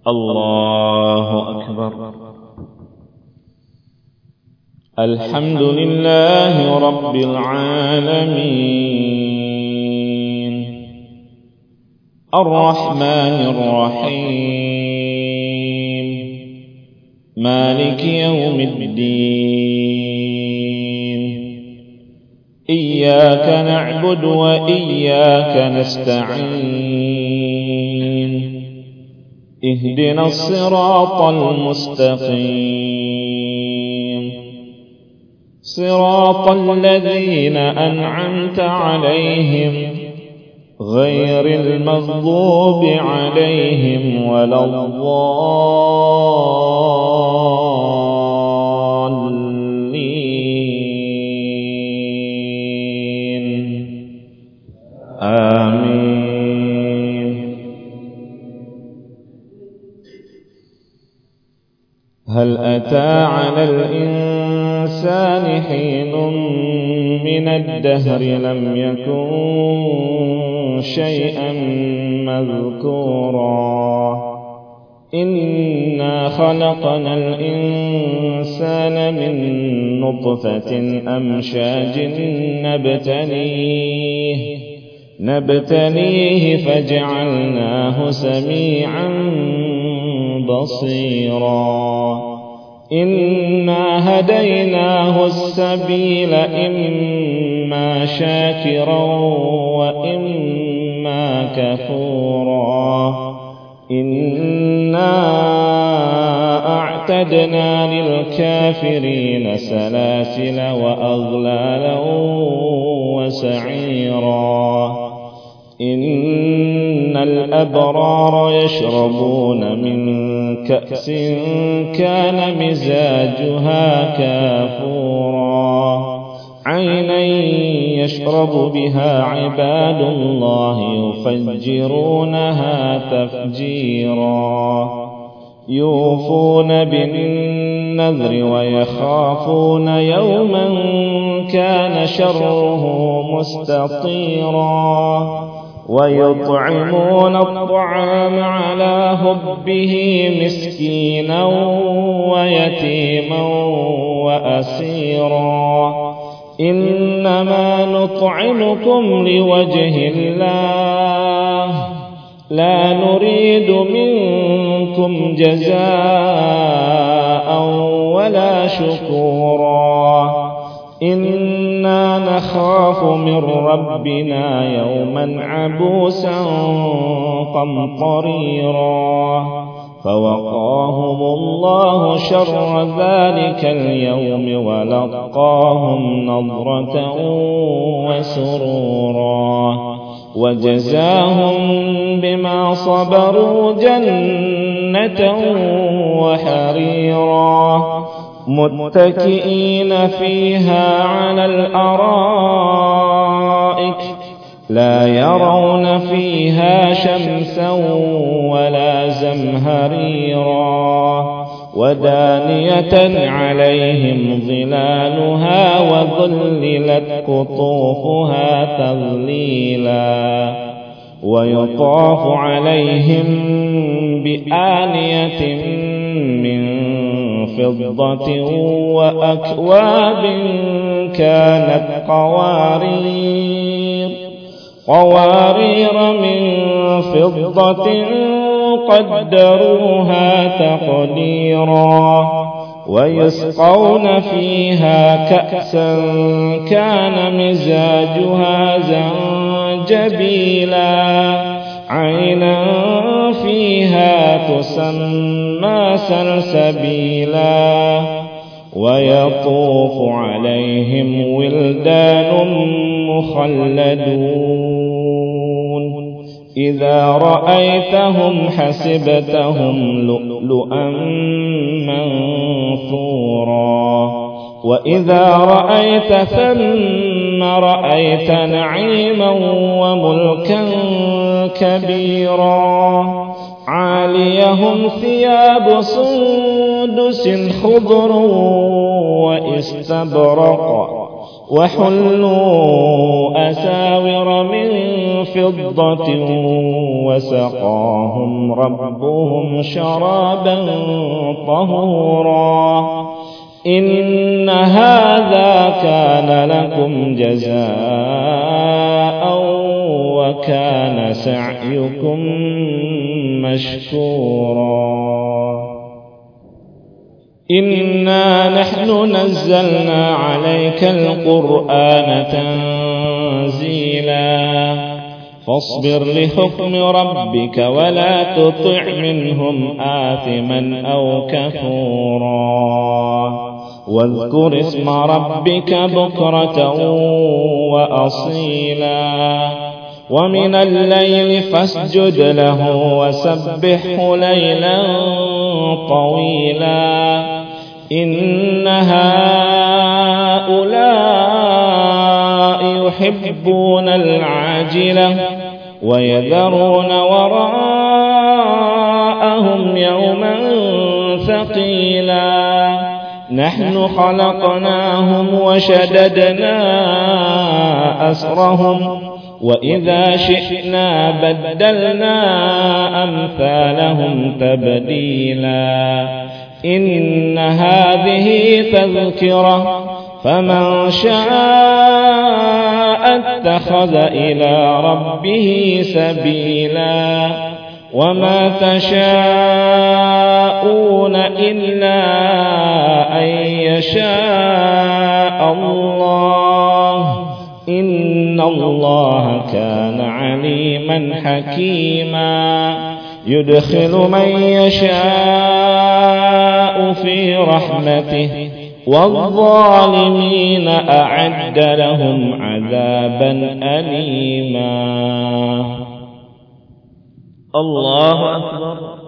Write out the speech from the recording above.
الله أكبر. الحمد لله رب العالمين الرحمن الرحيم مالك يوم الدين إياك نعبد وإياك نستعين اهدنا الصراط المستقيم صراط الذين أنعمت عليهم غير المغضوب عليهم ولا الضالين آمين. هل أتى على الإنسان حين من الدهر لم يكن شيئا مذكورا إنا خلقنا الإنسان من نطفة أمشاج نبتليه فجعلناه سميعا بصيرا إنا هديناه السبيل إما شاكرا وإما كفورا إنا أعتدنا للكافرين سلاسل وأغلالا وسعيرا إن الأبرار يشربون من كأس كان مزاجها كافورا عينا يشرب بها عباد الله يفجرونها تفجيرا يوفون بالنذر ويخافون يوما كان شره مستطيرا ويطعمون الطعام على حبه مسكينا ويتيما وأسيرا إنما نطعمكم لوجه الله لا نريد منكم جزاء ولا شكورا إنا نخاف من ربنا يوما عبوسا قمطريرا فوقاهم الله شر ذلك اليوم ولقاهم نضرة وسرورا وجزاهم بما صبروا جنة وحريرا متكئين فيها على الأرائك لا يرون فيها شمسا ولا زمهريرا ودانية عليهم ظلالها وظللت قطوفها تظليلا ويطاف عليهم بآنية من فضة وأكواب كانت قوارير من فضة قدروها تقديرا ويسقون فيها كأسا كان مزاجها زنجبيلا عينا فيها تسمى سلسبيلا ويطوف عليهم ولدان مخلدون إذا رأيتهم حسبتهم لؤلؤا منثورا وإذا رأيت ثم رأيت نعيما وملكا كبيرا عاليهم ثياب سندس خضر واستبرق وحلوا أساور من فضة وسقاهم ربهم شرابا طهورا إن هذا كان لكم جزاء وكان سعيكم مشكورا إنا نحن نزلنا عليك القرآن تنزيلا فاصبر لحكم ربك ولا تطع منهم آثما أو كفورا واذكر اسم ربك بكرة وأصيلا ومن الليل فاسجد له وسبحه ليلا طويلا إن هؤلاء يحبون العاجلة ويذرون وراءهم يوما ثقيلا نحن خلقناهم وشددنا أسرهم وإذا شئنا بدلنا أمثالهم تبديلا إن هذه تذكرة فمن شاء اتخذ إلى ربه سبيلا وما تشاءون إلا أن يشاء الله إن الله كان عليما حكيما يدخل من يشاء في رحمته والظالمين أعد لهم عذابا أليما. الله أكبر.